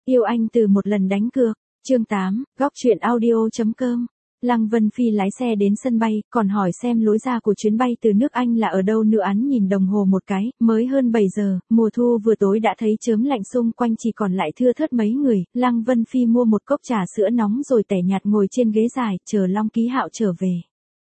Yêu anh từ một lần đánh cược. Chương 8, góc truyện audio.com. Lăng Vân Phi lái xe đến sân bay, còn hỏi xem lối ra của chuyến bay từ nước Anh là ở đâu nữa. Hắn nhìn đồng hồ một cái, mới hơn 7 giờ, mùa thu vừa tối đã thấy chớm lạnh, xung quanh chỉ còn lại thưa thớt mấy người. Lăng Vân Phi mua một cốc trà sữa nóng rồi tẻ nhạt ngồi trên ghế dài, chờ Long Ký Hạo trở về.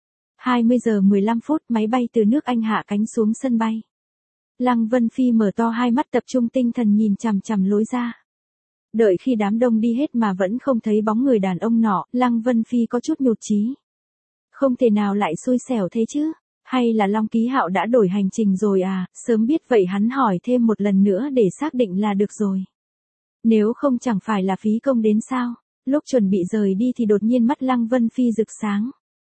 20 giờ 15 phút, máy bay từ nước Anh hạ cánh xuống sân bay. Lăng Vân Phi mở to hai mắt, tập trung tinh thần nhìn chằm chằm lối ra. Đợi khi đám đông đi hết mà vẫn không thấy bóng người đàn ông nọ, Lăng Vân Phi có chút nhụt chí. Không thể nào lại xui xẻo thế chứ? Hay là Long Ký Hạo đã đổi hành trình rồi à? Sớm biết vậy hắn hỏi thêm một lần nữa để xác định là được rồi. Nếu không chẳng phải là phí công đến sao? Lúc chuẩn bị rời đi thì đột nhiên mắt Lăng Vân Phi rực sáng.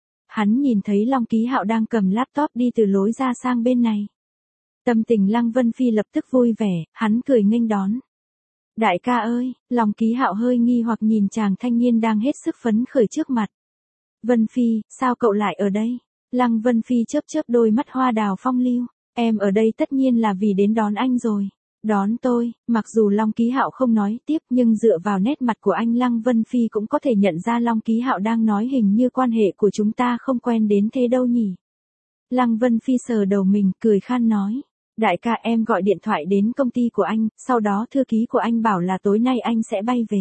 Hắn nhìn thấy Long Ký Hạo đang cầm laptop đi từ lối ra sang bên này. Tâm tình Lăng Vân Phi lập tức vui vẻ, hắn cười nghênh đón. Đại ca ơi, Long Ký Hạo hơi nghi hoặc nhìn chàng thanh niên đang hết sức phấn khởi trước mặt. Vân Phi, sao cậu lại ở đây? Lăng Vân Phi chớp chớp đôi mắt hoa đào phong lưu. Em ở đây tất nhiên là vì đến đón anh rồi. Đón tôi? Mặc dù Long Ký Hạo không nói tiếp nhưng dựa vào nét mặt của anh, Lăng Vân Phi cũng có thể nhận ra Long Ký Hạo đang nói hình như quan hệ của chúng ta không quen đến thế đâu nhỉ. Lăng Vân Phi sờ đầu mình, cười khan nói. Đại ca, em gọi điện thoại đến công ty của anh, sau đó thư ký của anh bảo là tối nay anh sẽ bay về.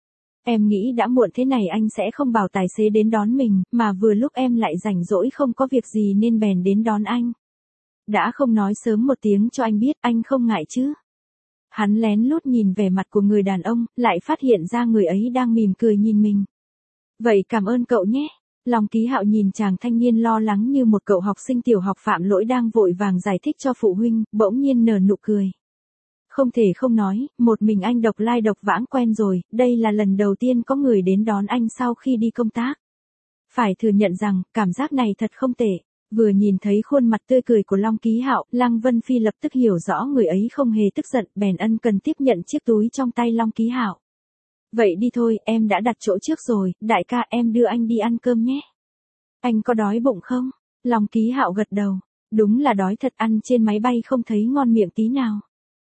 Em nghĩ đã muộn thế này anh sẽ không bảo tài xế đến đón mình, mà vừa lúc em lại rảnh rỗi không có việc gì nên bèn đến đón anh. Đã không nói sớm một tiếng cho anh biết, anh không ngại chứ? Hắn lén lút nhìn vẻ mặt của người đàn ông, lại phát hiện ra người ấy đang mỉm cười nhìn mình. Vậy cảm ơn cậu nhé. Long Ký Hạo nhìn chàng thanh niên lo lắng như một cậu học sinh tiểu học phạm lỗi đang vội vàng giải thích cho phụ huynh, bỗng nhiên nở nụ cười. Không thể không nói, một mình anh độc lai độc vãng quen rồi, đây là lần đầu tiên có người đến đón anh sau khi đi công tác. Phải thừa nhận rằng, cảm giác này thật không tệ. Vừa nhìn thấy khuôn mặt tươi cười của Long Ký Hạo, Lăng Vân Phi lập tức hiểu rõ người ấy không hề tức giận, bèn ân cần tiếp nhận chiếc túi trong tay Long Ký Hạo. Vậy đi thôi, em đã đặt chỗ trước rồi, đại ca em đưa anh đi ăn cơm nhé. Anh có đói bụng không? Long Ký Hạo gật đầu. Đúng là đói thật, ăn trên máy bay không thấy ngon miệng tí nào.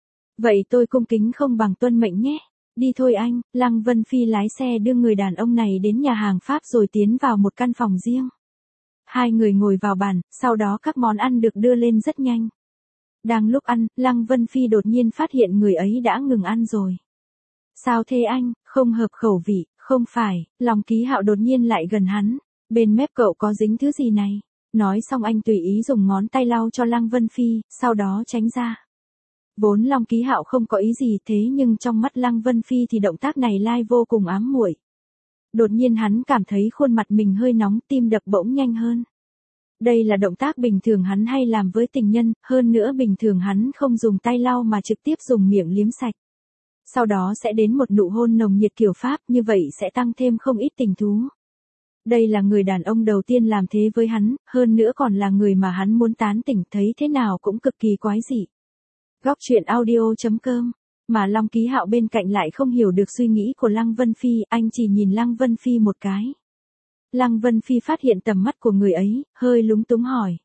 Vậy tôi cung kính không bằng tuân mệnh nhé. Đi thôi anh. Lăng Vân Phi lái xe đưa người đàn ông này đến nhà hàng Pháp rồi tiến vào một căn phòng riêng. Hai người ngồi vào bàn, sau đó các món ăn được đưa lên rất nhanh. Đang lúc ăn, Lăng Vân Phi đột nhiên phát hiện người ấy đã ngừng ăn rồi. Sao thế anh, không hợp khẩu vị? Không phải. Long Ký Hạo đột nhiên lại gần hắn. Bên mép cậu có dính thứ gì này? Nói xong anh tùy ý dùng ngón tay lau cho Lăng Vân Phi, sau đó tránh ra. Vốn Long Ký Hạo không có ý gì thế nhưng trong mắt Lăng Vân Phi thì động tác này lai vô cùng ám muội. Đột nhiên hắn cảm thấy khuôn mặt mình hơi nóng, tim đập bỗng nhanh hơn. Đây là động tác bình thường hắn hay làm với tình nhân, hơn nữa bình thường hắn không dùng tay lau mà trực tiếp dùng miệng liếm sạch. Sau đó sẽ đến một nụ hôn nồng nhiệt kiểu Pháp, như vậy sẽ tăng thêm không ít tình thú. Đây là người đàn ông đầu tiên làm thế với hắn, hơn nữa còn là người mà hắn muốn tán tỉnh, thấy thế nào cũng cực kỳ quái dị. Góc truyện audio.com. Mà Long Ký Hạo bên cạnh lại không hiểu được suy nghĩ của Lăng Vân Phi, anh chỉ nhìn Lăng Vân Phi một cái. Lăng Vân Phi phát hiện tầm mắt của người ấy, hơi lúng túng hỏi.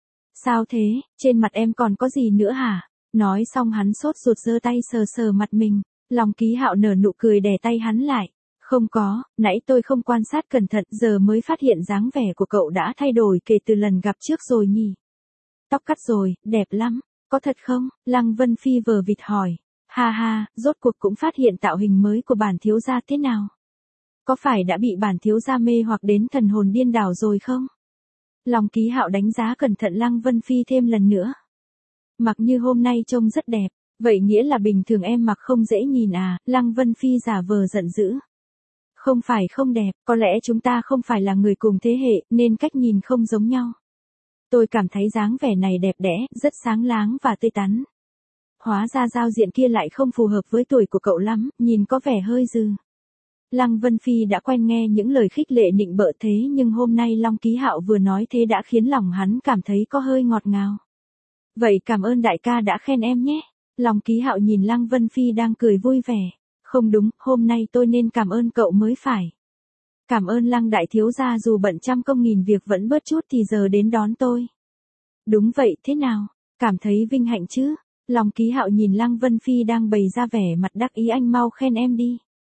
Sao thế, trên mặt em còn có gì nữa hả? Nói xong hắn sốt ruột giơ tay sờ sờ mặt mình. Long Ký Hạo nở nụ cười đè tay hắn lại. Không có, nãy tôi không quan sát cẩn thận, giờ mới phát hiện dáng vẻ của cậu đã thay đổi kể từ lần gặp trước rồi nhỉ. Tóc cắt rồi, đẹp lắm. Có thật không? Lăng Vân Phi vờ vịt hỏi. Ha ha, rốt cuộc cũng phát hiện tạo hình mới của bản thiếu gia thế nào? Có phải đã bị bản thiếu gia mê hoặc đến thần hồn điên đảo rồi không? Long Ký Hạo đánh giá cẩn thận Lăng Vân Phi thêm lần nữa. Mặc như hôm nay trông rất đẹp, vậy nghĩa là bình thường em mặc không dễ nhìn à? Lăng Vân Phi giả vờ giận dữ. Không phải không đẹp, có lẽ chúng ta không phải là người cùng thế hệ, nên cách nhìn không giống nhau. Tôi cảm thấy dáng vẻ này đẹp đẽ, rất sáng láng và tươi tắn. Hóa ra giao diện kia lại không phù hợp với tuổi của cậu lắm, nhìn có vẻ hơi dư. Lăng Vân Phi đã quen nghe những lời khích lệ nịnh bợ thế nhưng hôm nay Long Ký Hạo vừa nói thế đã khiến lòng hắn cảm thấy có hơi ngọt ngào. Vậy cảm ơn đại ca đã khen em nhé. Long Ký Hạo nhìn Lăng Vân Phi đang cười vui vẻ. Không đúng, hôm nay tôi nên cảm ơn cậu mới phải. Cảm ơn Lăng đại thiếu gia dù bận trăm công nghìn việc vẫn bớt chút thì giờ đến đón tôi. Đúng vậy, thế nào? Cảm thấy vinh hạnh chứ? Long Ký Hạo nhìn Lăng Vân Phi đang bày ra vẻ mặt đắc ý, anh mau khen em đi.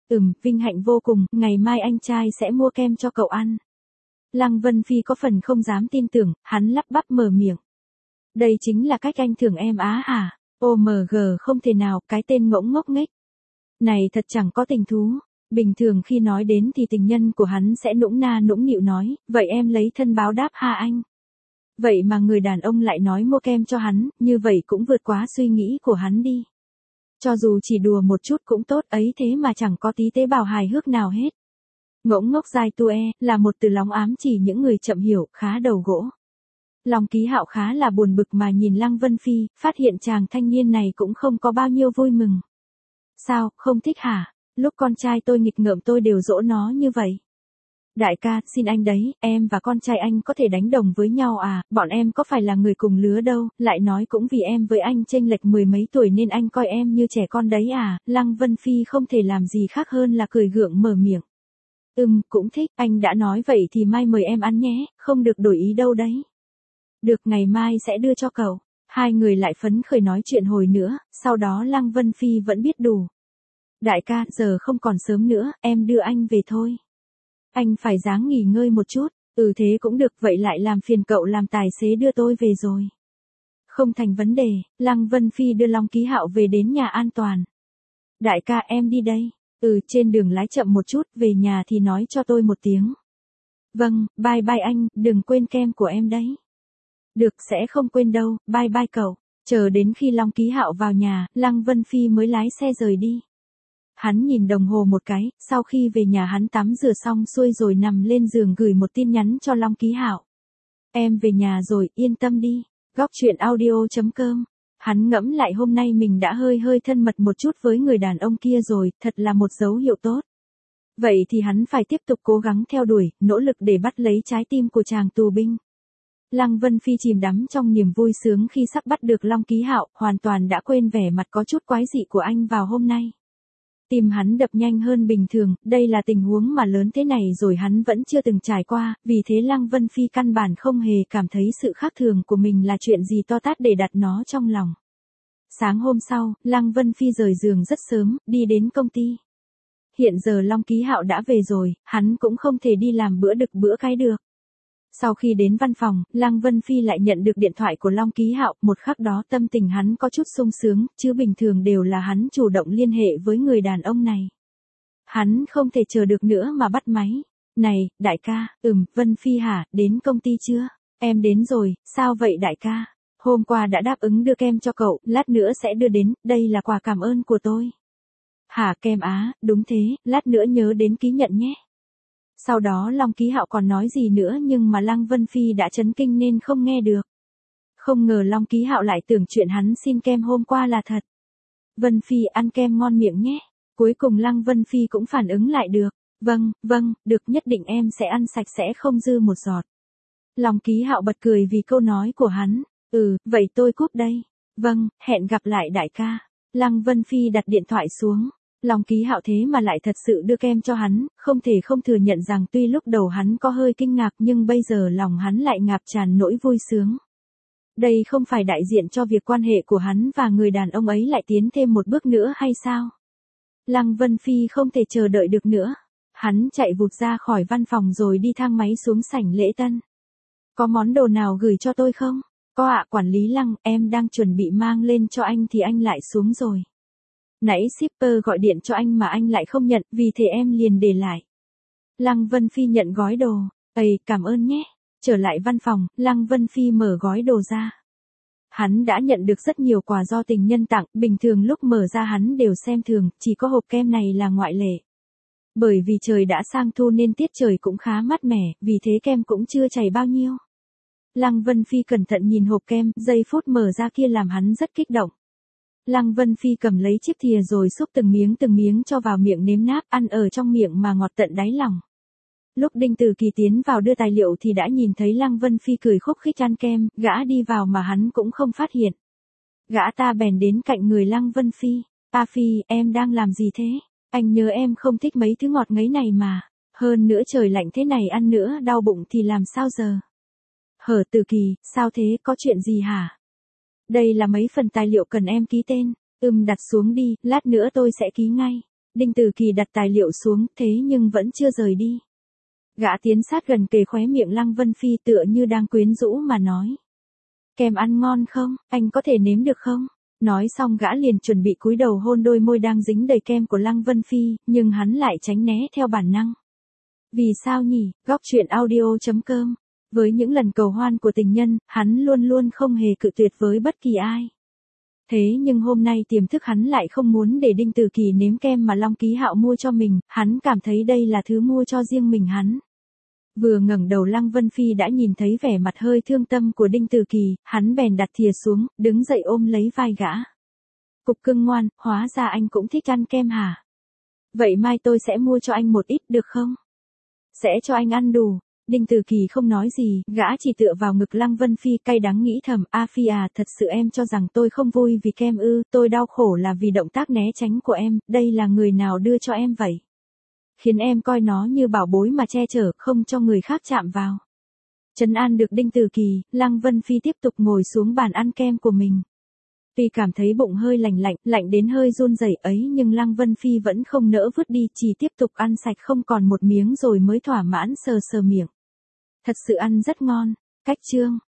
Vinh hạnh vô cùng, ngày mai anh trai sẽ mua kem cho cậu ăn. Lăng Vân Phi có phần không dám tin tưởng, hắn lắp bắp mở miệng. Đây chính là cách anh thưởng em á hả? OMG không thể nào, cái tên ngỗng ngốc nghếch. Này thật chẳng có tình thú. Bình thường khi nói đến thì tình nhân của hắn sẽ nũng na nũng nịu nói, vậy em lấy thân báo đáp ha anh. Vậy mà người đàn ông lại nói mua kem cho hắn, như vậy cũng vượt quá suy nghĩ của hắn đi. Cho dù chỉ đùa một chút cũng tốt ấy thế mà chẳng có tí tế bào hài hước nào hết. Ngỗng ngốc dai tue, là một từ lóng ám chỉ những người chậm hiểu, khá đầu gỗ. Long Ký Hạo khá là buồn bực mà nhìn Lăng Vân Phi, phát hiện chàng thanh niên này cũng không có bao nhiêu vui mừng. Sao, không thích hả? Lúc con trai tôi nghịch ngợm tôi đều dỗ nó như vậy. Đại ca, xin anh đấy, em và con trai anh có thể đánh đồng với nhau à, bọn em có phải là người cùng lứa đâu, lại nói cũng vì em với anh chênh lệch mười mấy tuổi nên anh coi em như trẻ con đấy à, Lăng Vân Phi không thể làm gì khác hơn là cười gượng mở miệng. Cũng thích, anh đã nói vậy thì mai mời em ăn nhé, không được đổi ý đâu đấy. Được, ngày mai sẽ đưa cho cậu. Hai người lại phấn khởi nói chuyện hồi nữa, sau đó Lăng Vân Phi vẫn biết đủ. Đại ca, giờ không còn sớm nữa, em đưa anh về thôi. Anh phải ráng nghỉ ngơi một chút, thế cũng được, vậy lại làm phiền cậu làm tài xế đưa tôi về rồi. Không thành vấn đề, Lăng Vân Phi đưa Long Ký Hạo về đến nhà an toàn. Đại ca em đi đây, trên đường lái chậm một chút, về nhà thì nói cho tôi một tiếng. Vâng, bye bye anh, đừng quên kem của em đấy. Được, sẽ không quên đâu, bye bye cậu. Chờ đến khi Long Ký Hạo vào nhà, Lăng Vân Phi mới lái xe rời đi. Hắn nhìn đồng hồ một cái, sau khi về nhà hắn tắm rửa xong xuôi rồi nằm lên giường gửi một tin nhắn cho Long Ký Hạo. Em về nhà rồi, yên tâm đi. Góc truyện audio.com. Hắn ngẫm lại hôm nay mình đã hơi thân mật một chút với người đàn ông kia rồi, thật là một dấu hiệu tốt. Vậy thì hắn phải tiếp tục cố gắng theo đuổi, nỗ lực để bắt lấy trái tim của chàng tù binh. Lăng Vân Phi chìm đắm trong niềm vui sướng khi sắp bắt được Long Ký Hạo, hoàn toàn đã quên vẻ mặt có chút quái dị của anh vào hôm nay. Tim hắn đập nhanh hơn bình thường, đây là tình huống mà lớn thế này rồi hắn vẫn chưa từng trải qua, vì thế Lăng Vân Phi căn bản không hề cảm thấy sự khác thường của mình là chuyện gì to tát để đặt nó trong lòng. Sáng hôm sau, Lăng Vân Phi rời giường rất sớm, đi đến công ty. Hiện giờ Long Ký Hạo đã về rồi, hắn cũng không thể đi làm bữa đực bữa cái được. Sau khi đến văn phòng, Lăng Vân Phi lại nhận được điện thoại của Long Ký Hạo, một khắc đó tâm tình hắn có chút sung sướng, chứ bình thường đều là hắn chủ động liên hệ với người đàn ông này. Hắn không thể chờ được nữa mà bắt máy. Này, đại ca, Vân Phi hả, đến công ty chưa? Em đến rồi, sao vậy đại ca? Hôm qua đã đáp ứng đưa kem cho cậu, lát nữa sẽ đưa đến, đây là quà cảm ơn của tôi. Hả, kem á, đúng thế, lát nữa nhớ đến ký nhận nhé. Sau đó Long Ký Hạo còn nói gì nữa nhưng mà Lăng Vân Phi đã chấn kinh nên không nghe được. Không ngờ Long Ký Hạo lại tưởng chuyện hắn xin kem hôm qua là thật. Vân Phi ăn kem ngon miệng nhé. Cuối cùng Lăng Vân Phi cũng phản ứng lại được. Vâng, được, nhất định em sẽ ăn sạch sẽ không dư một giọt. Long Ký Hạo bật cười vì câu nói của hắn. Vậy tôi cúp đây. Vâng, hẹn gặp lại đại ca. Lăng Vân Phi đặt điện thoại xuống. Long Ký Hạo thế mà lại thật sự đưa kem cho hắn, không thể không thừa nhận rằng tuy lúc đầu hắn có hơi kinh ngạc nhưng bây giờ lòng hắn lại ngập tràn nỗi vui sướng. Đây không phải đại diện cho việc quan hệ của hắn và người đàn ông ấy lại tiến thêm một bước nữa hay sao? Lăng Vân Phi không thể chờ đợi được nữa. Hắn chạy vụt ra khỏi văn phòng rồi đi thang máy xuống sảnh lễ tân. Có món đồ nào gửi cho tôi không? Có ạ, quản lý Lăng, em đang chuẩn bị mang lên cho anh thì anh lại xuống rồi. Nãy shipper gọi điện cho anh mà anh lại không nhận, vì thế em liền để lại. Lăng Vân Phi nhận gói đồ. Cảm ơn nhé. Trở lại văn phòng, Lăng Vân Phi mở gói đồ ra. Hắn đã nhận được rất nhiều quà do tình nhân tặng, bình thường lúc mở ra hắn đều xem thường, chỉ có hộp kem này là ngoại lệ. Bởi vì trời đã sang thu nên tiết trời cũng khá mát mẻ, vì thế kem cũng chưa chảy bao nhiêu. Lăng Vân Phi cẩn thận nhìn hộp kem, giây phút mở ra kia làm hắn rất kích động. Lăng Vân Phi cầm lấy chiếc thìa rồi xúc từng miếng cho vào miệng nếm náp, ăn ở trong miệng mà ngọt tận đáy lòng. Lúc Đinh Từ Kỳ tiến vào đưa tài liệu thì đã nhìn thấy Lăng Vân Phi cười khúc khích ăn kem, gã đi vào mà hắn cũng không phát hiện. Gã ta bèn đến cạnh người Lăng Vân Phi. A Phi, em đang làm gì thế? Anh nhớ em không thích mấy thứ ngọt ngấy này mà. Hơn nữa trời lạnh thế này ăn nữa đau bụng thì làm sao giờ? Hở Từ Kỳ, sao thế, có chuyện gì hả? Đây là mấy phần tài liệu cần em ký tên. Đặt xuống đi, lát nữa tôi sẽ ký ngay. Đinh Từ Kỳ đặt tài liệu xuống, thế nhưng vẫn chưa rời đi. Gã tiến sát gần kề khóe miệng Lăng Vân Phi tựa như đang quyến rũ mà nói. Kem ăn ngon không, anh có thể nếm được không? Nói xong gã liền chuẩn bị cúi đầu hôn đôi môi đang dính đầy kem của Lăng Vân Phi, nhưng hắn lại tránh né theo bản năng. Vì sao nhỉ? Góc truyện audio.com. Với những lần cầu hoan của tình nhân, hắn luôn luôn không hề cự tuyệt với bất kỳ ai. Thế nhưng hôm nay tiềm thức hắn lại không muốn để Đinh Từ Kỳ nếm kem mà Long Ký Hạo mua cho mình, hắn cảm thấy đây là thứ mua cho riêng mình hắn. Vừa ngẩng đầu Lăng Vân Phi đã nhìn thấy vẻ mặt hơi thương tâm của Đinh Từ Kỳ, hắn bèn đặt thìa xuống, đứng dậy ôm lấy vai gã. Cục cưng ngoan, hóa ra anh cũng thích ăn kem hả? Vậy mai tôi sẽ mua cho anh một ít được không? Sẽ cho anh ăn đủ. Đinh Từ Kỳ không nói gì, gã chỉ tựa vào ngực Lăng Vân Phi cay đắng nghĩ thầm, A Phi à, thật sự em cho rằng tôi không vui vì kem ư, tôi đau khổ là vì động tác né tránh của em, đây là người nào đưa cho em vậy? Khiến em coi nó như bảo bối mà che chở, không cho người khác chạm vào. Trấn an được Đinh Từ Kỳ, Lăng Vân Phi tiếp tục ngồi xuống bàn ăn kem của mình. Tuy cảm thấy bụng hơi lạnh đến hơi run rẩy ấy nhưng Lăng Vân Phi vẫn không nỡ vứt đi, chỉ tiếp tục ăn sạch không còn một miếng rồi mới thỏa mãn sờ sờ miệng. Thật sự ăn rất ngon. Cách chương